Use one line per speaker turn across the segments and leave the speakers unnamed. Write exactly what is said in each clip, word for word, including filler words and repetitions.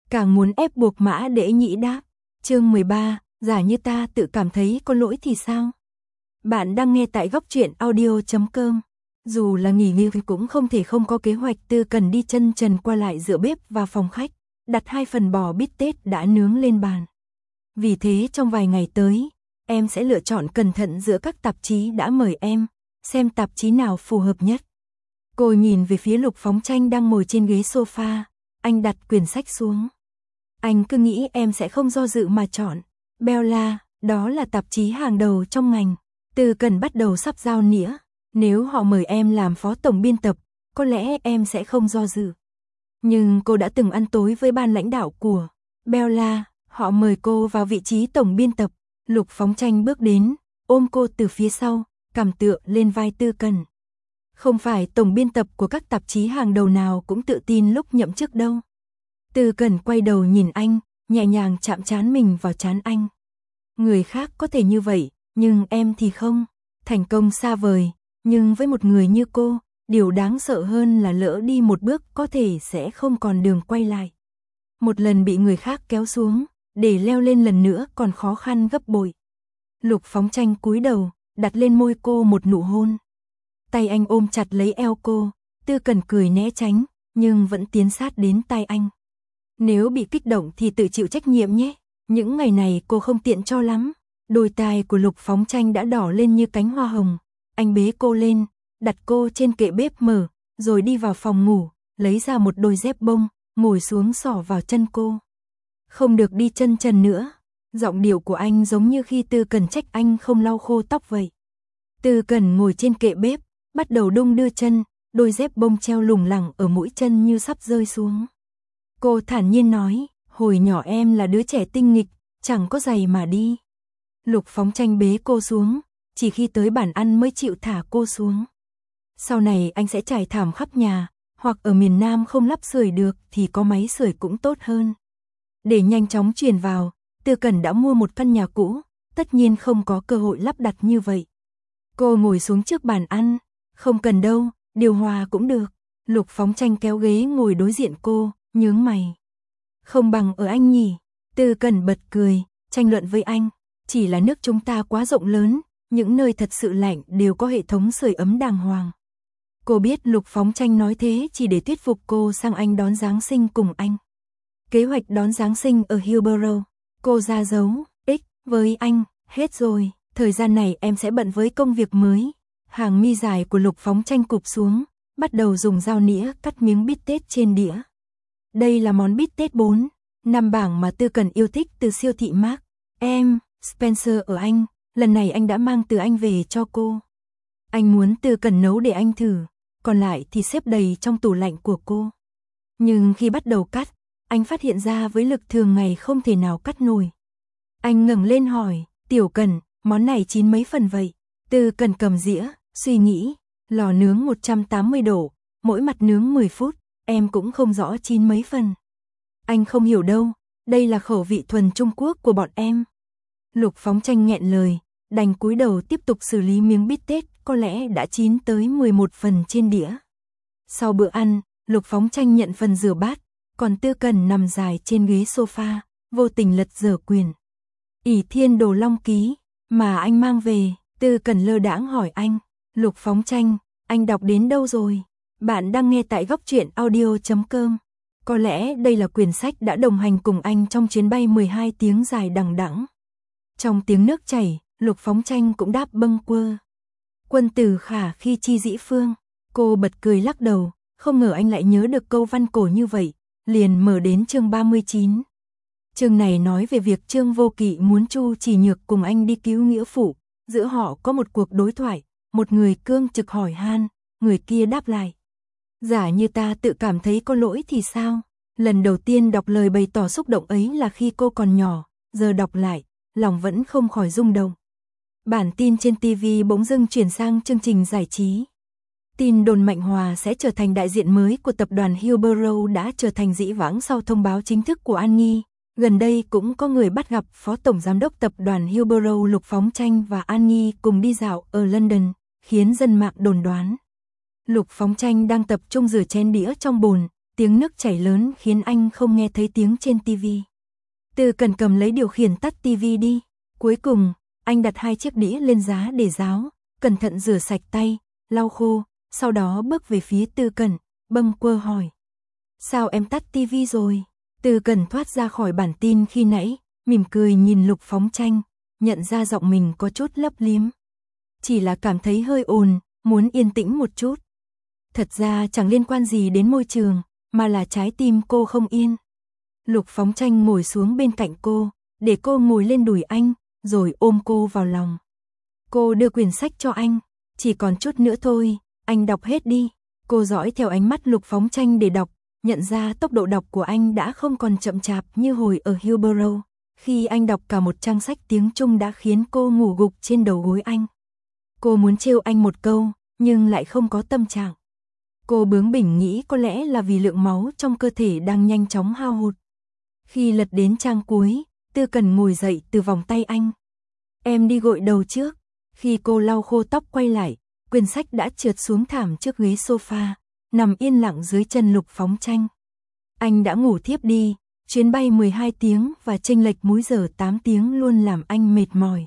càng muốn ép buộc Mã Đễ Nhĩ đáp. Chương mười ba, giả như ta tự cảm thấy có lỗi thì sao? Bạn đang nghe tại góc truyện audio chấm com. Dù là nghỉ việc cũng không thể không có kế hoạch. Tư Cần đi chân trần qua lại giữa bếp và phòng khách, đặt hai phần bò bít tết đã nướng lên bàn. Vì thế trong vài ngày tới, em sẽ lựa chọn cẩn thận giữa các tạp chí đã mời em, xem tạp chí nào phù hợp nhất. Cô nhìn về phía Lục Phóng Tranh đang ngồi trên ghế sofa, anh đặt quyển sách xuống. Anh cứ nghĩ em sẽ không do dự mà chọn. Bella, đó là tạp chí hàng đầu trong ngành. Tư Cần bắt đầu sắp giao nĩa. Nếu họ mời em làm phó tổng biên tập, có lẽ em sẽ không do dự. Nhưng cô đã từng ăn tối với ban lãnh đạo của Bella, họ mời cô vào vị trí tổng biên tập. Lục Phóng Tranh bước đến, ôm cô từ phía sau, cằm tựa lên vai Tư Cần. Không phải tổng biên tập của các tạp chí hàng đầu nào cũng tự tin lúc nhậm chức đâu. Tư Cần quay đầu nhìn anh, nhẹ nhàng chạm trán mình vào trán anh. Người khác có thể như vậy, nhưng em thì không. Thành công xa vời, nhưng với một người như cô, điều đáng sợ hơn là lỡ đi một bước có thể sẽ không còn đường quay lại. Một lần bị người khác kéo xuống, để leo lên lần nữa còn khó khăn gấp bội. Lục Phóng Tranh cúi đầu, đặt lên môi cô một nụ hôn. Tay anh ôm chặt lấy eo cô, Tư Cần cười né tránh, nhưng vẫn tiến sát đến tai anh. Nếu bị kích động thì tự chịu trách nhiệm nhé. Những ngày này cô không tiện cho lắm. Đôi tai của Lục Phóng Tranh đã đỏ lên như cánh hoa hồng. Anh bế cô lên, đặt cô trên kệ bếp mở, rồi đi vào phòng ngủ, lấy ra một đôi dép bông, ngồi xuống xỏ vào chân cô. Không được đi chân trần nữa. Giọng điệu của anh giống như khi Tư Cần trách anh không lau khô tóc vậy. Tư Cần ngồi trên kệ bếp, bắt đầu đung đưa chân, đôi dép bông treo lủng lẳng ở mũi chân như sắp rơi xuống. Cô thản nhiên nói, hồi nhỏ em là đứa trẻ tinh nghịch, chẳng có giày mà đi. Lục Phóng Tranh bế cô xuống, chỉ khi tới bàn ăn mới chịu thả cô xuống. Sau này anh sẽ trải thảm khắp nhà, hoặc ở miền Nam không lắp sưởi được thì có máy sưởi cũng tốt hơn. Để nhanh chóng chuyển vào, Tư Cần đã mua một căn nhà cũ, tất nhiên không có cơ hội lắp đặt như vậy. Cô ngồi xuống trước bàn ăn, không cần đâu, điều hòa cũng được. Lục Phóng Tranh kéo ghế ngồi đối diện cô, nhướng mày. Không bằng ở anh nhỉ? Tư Cần bật cười, tranh luận với anh. Chỉ là nước chúng ta quá rộng lớn, những nơi thật sự lạnh đều có hệ thống sưởi ấm đàng hoàng. Cô biết Lục Phóng Tranh nói thế chỉ để thuyết phục cô sang Anh đón Giáng sinh cùng anh. Kế hoạch đón Giáng sinh ở Hillsborough, cô ra dấu, x, với anh, hết rồi, thời gian này em sẽ bận với công việc mới. Hàng mi dài của Lục Phóng Tranh cụp xuống, bắt đầu dùng dao nĩa cắt miếng bít tết trên đĩa. Đây là món bít tết bốn, năm bảng mà Tư Cần yêu thích từ siêu thị Mark. Em, Spencer ở Anh, lần này anh đã mang từ Anh về cho cô. Anh muốn Tư Cần nấu để anh thử, còn lại thì xếp đầy trong tủ lạnh của cô. Nhưng khi bắt đầu cắt, anh phát hiện ra với lực thường ngày không thể nào cắt nổi. Anh ngẩng lên hỏi, Tiểu Cần, món này chín mấy phần vậy? Tư Cần cầm dĩa, suy nghĩ, lò nướng một trăm tám mươi độ, mỗi mặt nướng mười phút, em cũng không rõ chín mấy phần. Anh không hiểu đâu, đây là khẩu vị thuần Trung Quốc của bọn em. Lục Phóng Tranh nghẹn lời, đành cúi đầu tiếp tục xử lý miếng bít tết có lẽ đã chín tới mười một phần trên đĩa. Sau bữa ăn, Lục Phóng Tranh nhận phần rửa bát, còn Tư Cần nằm dài trên ghế sofa, vô tình lật dở quyển Ỷ Thiên Đồ Long Ký mà anh mang về. Tư Cần lơ đãng hỏi anh, Lục Phóng Tranh, anh đọc đến đâu rồi? Bạn đang nghe tại góc truyện audio chấm com. Có lẽ đây là quyển sách đã đồng hành cùng anh trong chuyến bay mười hai tiếng dài đằng đẵng. Trong tiếng nước chảy, Lục Phóng Tranh cũng đáp bâng quơ. Quân tử khả khi chi dĩ phương. Cô bật cười lắc đầu, không ngờ anh lại nhớ được câu văn cổ như vậy, liền mở đến chương ba mươi chín. Chương này nói về việc Trương Vô Kỵ muốn Chu Chỉ Nhược cùng anh đi cứu nghĩa phụ, giữa họ có một cuộc đối thoại, một người cương trực hỏi han, người kia đáp lại. Giả như ta tự cảm thấy có lỗi thì sao? Lần đầu tiên đọc lời bày tỏ xúc động ấy là khi cô còn nhỏ, giờ đọc lại, lòng vẫn không khỏi rung động. Bản tin trên ti vi bỗng dưng chuyển sang chương trình giải trí. Tin đồn Mạnh Hòa sẽ trở thành đại diện mới của tập đoàn Hillsborough đã trở thành dĩ vãng sau thông báo chính thức của An Nghi. Gần đây cũng có người bắt gặp Phó Tổng Giám đốc tập đoàn Hillsborough Lục Phóng Tranh và An Nghi cùng đi dạo ở London, khiến dân mạng đồn đoán. Lục Phóng Tranh đang tập trung rửa chén đĩa trong bồn, Tiếng nước chảy lớn khiến anh không nghe thấy tiếng trên tivi. Từ Cẩn cầm lấy điều khiển tắt tivi đi. Cuối cùng, anh đặt hai chiếc đĩa lên giá để ráo, cẩn thận rửa sạch tay, lau khô, sau đó bước về phía Từ Cẩn, bâng quơ hỏi. Sao em tắt tivi rồi? Từ Cẩn thoát ra khỏi bản tin khi nãy, mỉm cười nhìn Lục Phóng Tranh, nhận ra giọng mình có chút lấp liếm. Chỉ là cảm thấy hơi ồn, muốn yên tĩnh một chút. Thật ra chẳng liên quan gì đến môi trường, mà là trái tim cô không yên. Lục Phóng Tranh ngồi xuống bên cạnh cô, để cô ngồi lên đùi anh, rồi ôm cô vào lòng. Cô đưa quyển sách cho anh, chỉ còn chút nữa thôi, anh đọc hết đi. Cô dõi theo ánh mắt Lục Phóng Tranh để đọc, nhận ra tốc độ đọc của anh đã không còn chậm chạp như hồi ở Hillsborough. Khi anh đọc cả một trang sách tiếng Trung đã khiến cô ngủ gục trên đầu gối anh. Cô muốn trêu anh một câu, nhưng lại không có tâm trạng. Cô bướng bỉnh nghĩ có lẽ là vì lượng máu trong cơ thể đang nhanh chóng hao hụt. Khi lật đến trang cuối, Tư Cẩn ngồi dậy từ vòng tay anh. Em đi gội đầu trước. Khi cô lau khô tóc quay lại, quyển sách đã trượt xuống thảm trước ghế sofa, nằm yên lặng dưới chân Lục Phóng Tranh. Anh đã ngủ thiếp đi, chuyến bay mười hai tiếng và chênh lệch múi giờ tám tiếng luôn làm anh mệt mỏi.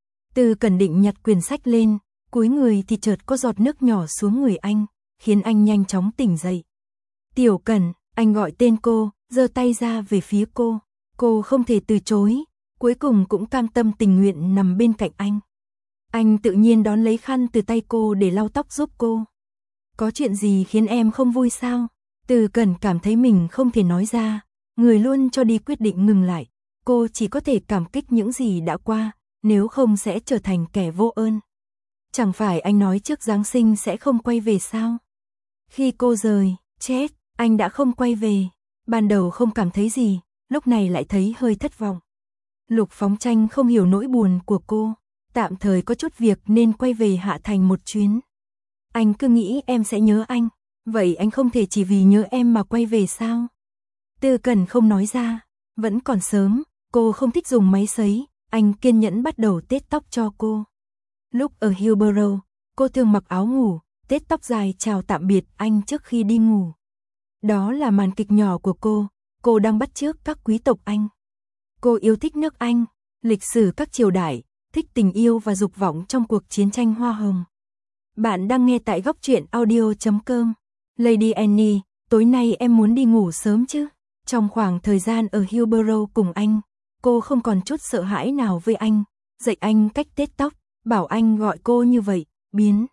Tư Cẩn định nhặt quyển sách lên, cúi người thì chợt có giọt nước nhỏ xuống người anh, khiến anh nhanh chóng tỉnh dậy. Tiểu Cẩn, anh gọi tên cô, giơ tay ra về phía cô. Cô không thể từ chối, cuối cùng cũng cam tâm tình nguyện nằm bên cạnh anh. Anh tự nhiên đón lấy khăn từ tay cô để lau tóc giúp cô. Có chuyện gì khiến em không vui sao? Từ Cẩn cảm thấy mình không thể nói ra, người luôn cho đi quyết định ngừng lại. Cô chỉ có thể cảm kích những gì đã qua, nếu không sẽ trở thành kẻ vô ơn. Chẳng phải anh nói trước Giáng sinh sẽ không quay về sao? Khi cô rời, chết, anh đã không quay về. Ban đầu không cảm thấy gì, lúc này lại thấy hơi thất vọng. Lục Phóng Tranh không hiểu nỗi buồn của cô, tạm thời có chút việc nên quay về Hạ Thành một chuyến. Anh cứ nghĩ em sẽ nhớ anh, vậy anh không thể chỉ vì nhớ em mà quay về sao? Tư Cẩn không nói ra, vẫn còn sớm, cô không thích dùng máy sấy, anh kiên nhẫn bắt đầu tết tóc cho cô. Lúc ở Hillsborough, cô thường mặc áo ngủ, tết tóc dài chào tạm biệt anh trước khi đi ngủ. Đó là màn kịch nhỏ của cô, cô đang bắt chước các quý tộc Anh. Cô yêu thích nước Anh, lịch sử các triều đại, thích tình yêu và dục vọng trong cuộc chiến tranh Hoa Hồng. Bạn đang nghe tại góc truyện audio chấm com. Lady Annie, tối nay em muốn đi ngủ sớm chứ? Trong khoảng thời gian ở Hillsborough cùng anh, cô không còn chút sợ hãi nào với anh, dạy anh cách tết tóc, bảo anh gọi cô như vậy, biến.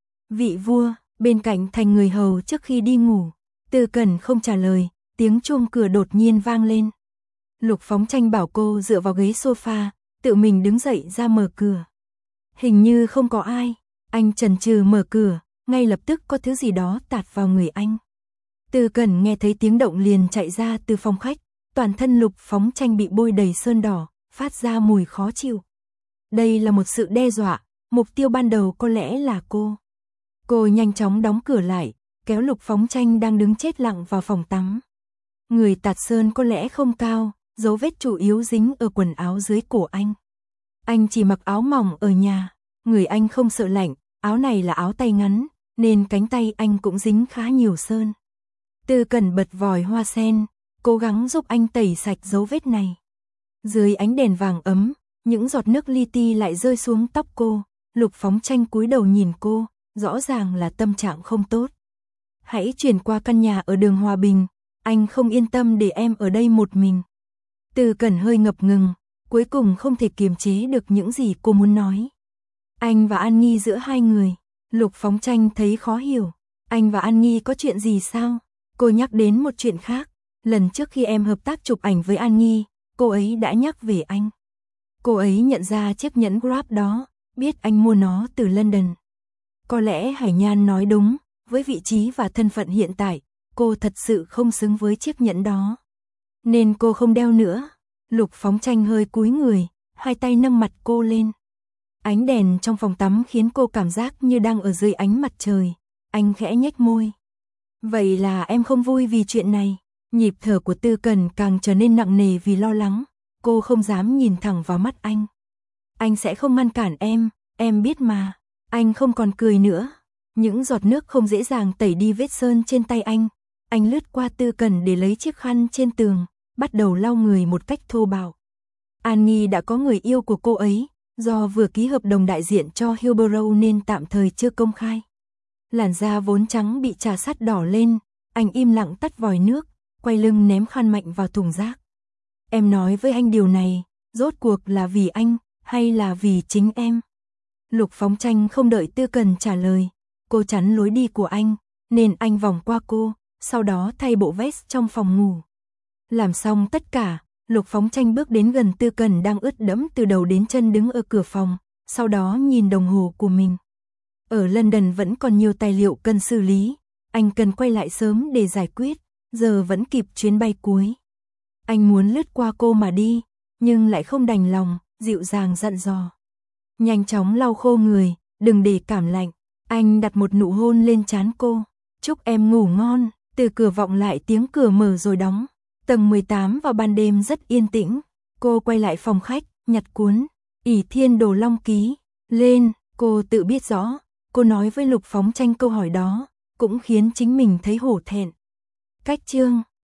Vị vua, bên cạnh thành người hầu trước khi đi ngủ. Tư Cẩn không trả lời, tiếng chuông cửa đột nhiên vang lên. Lục Phóng Tranh bảo cô dựa vào ghế sofa, tự mình đứng dậy ra mở cửa. Hình như không có ai, anh chần chừ mở cửa, ngay lập tức có thứ gì đó tạt vào người anh. Tư Cẩn nghe thấy tiếng động liền chạy ra từ phòng khách, toàn thân Lục Phóng Tranh bị bôi đầy sơn đỏ, phát ra mùi khó chịu. Đây là một sự đe dọa, mục tiêu ban đầu có lẽ là cô. Cô nhanh chóng đóng cửa lại, kéo Lục Phóng Tranh đang đứng chết lặng vào phòng tắm. Người tạt sơn có lẽ không cao, dấu vết chủ yếu dính ở quần áo dưới cổ anh. Anh chỉ mặc áo mỏng ở nhà, người anh không sợ lạnh, áo này là áo tay ngắn, nên cánh tay anh cũng dính khá nhiều sơn. Tư Cẩn bật vòi hoa sen, cố gắng giúp anh tẩy sạch dấu vết này. Dưới ánh đèn vàng ấm, những giọt nước li ti lại rơi xuống tóc cô, Lục Phóng Tranh cúi đầu nhìn cô, rõ ràng là tâm trạng không tốt. Hãy chuyển qua căn nhà ở đường Hòa Bình, anh không yên tâm để em ở đây một mình. Tư Cẩn hơi ngập ngừng, cuối cùng không thể kiềm chế được những gì cô muốn nói. Anh và An Nghi giữa hai người, Lục Phóng Tranh thấy khó hiểu. Anh và An Nghi có chuyện gì sao? Cô nhắc đến một chuyện khác, lần trước khi em hợp tác chụp ảnh với An Nghi, cô ấy đã nhắc về anh. Cô ấy nhận ra chiếc nhẫn Grab đó, biết anh mua nó từ London. Có lẽ Hải Nhan nói đúng, với vị trí và thân phận hiện tại, cô thật sự không xứng với chiếc nhẫn đó. Nên cô không đeo nữa. Lục Phóng Tranh hơi cúi người, hai tay nâng mặt cô lên. Ánh đèn trong phòng tắm khiến cô cảm giác như đang ở dưới ánh mặt trời. Anh khẽ nhếch môi. Vậy là em không vui vì chuyện này. Nhịp thở của Tư Cẩn càng trở nên nặng nề vì lo lắng. Cô không dám nhìn thẳng vào mắt anh. Anh sẽ không ngăn cản em, em biết mà. Anh không còn cười nữa. Những giọt nước không dễ dàng tẩy đi vết sơn trên tay anh. Anh lướt qua Tư Cần để lấy chiếc khăn trên tường, bắt đầu lau người một cách thô bạo. An Nhi đã có người yêu của cô ấy, do vừa ký hợp đồng đại diện cho Hillborough nên tạm thời chưa công khai. Làn da vốn trắng bị trà sắt đỏ lên, anh im lặng tắt vòi nước, quay lưng ném khăn mạnh vào thùng rác. Em nói với anh điều này, rốt cuộc là vì anh, hay là vì chính em? Lục Phóng Tranh không đợi Tư Cần trả lời, cô chắn lối đi của anh, nên anh vòng qua cô, sau đó thay bộ vest trong phòng ngủ. Làm xong tất cả, Lục Phóng Tranh bước đến gần Tư Cần đang ướt đẫm từ đầu đến chân đứng ở cửa phòng, sau đó nhìn đồng hồ của mình. Ở London vẫn còn nhiều tài liệu cần xử lý, anh cần quay lại sớm để giải quyết, giờ vẫn kịp chuyến bay cuối. Anh muốn lướt qua cô mà đi, nhưng lại không đành lòng, dịu dàng dặn dò. Nhanh chóng lau khô người, đừng để cảm lạnh. Anh đặt một nụ hôn lên trán cô. Chúc em ngủ ngon. Từ cửa vọng lại tiếng cửa mở rồi đóng. Tầng mười tám vào ban đêm rất yên tĩnh. Cô quay lại phòng khách, nhặt cuốn Ỷ Thiên Đồ Long Ký lên. Cô tự biết rõ, cô nói với Lục Phóng Tranh câu hỏi đó, cũng khiến chính mình thấy hổ thẹn. Cách chương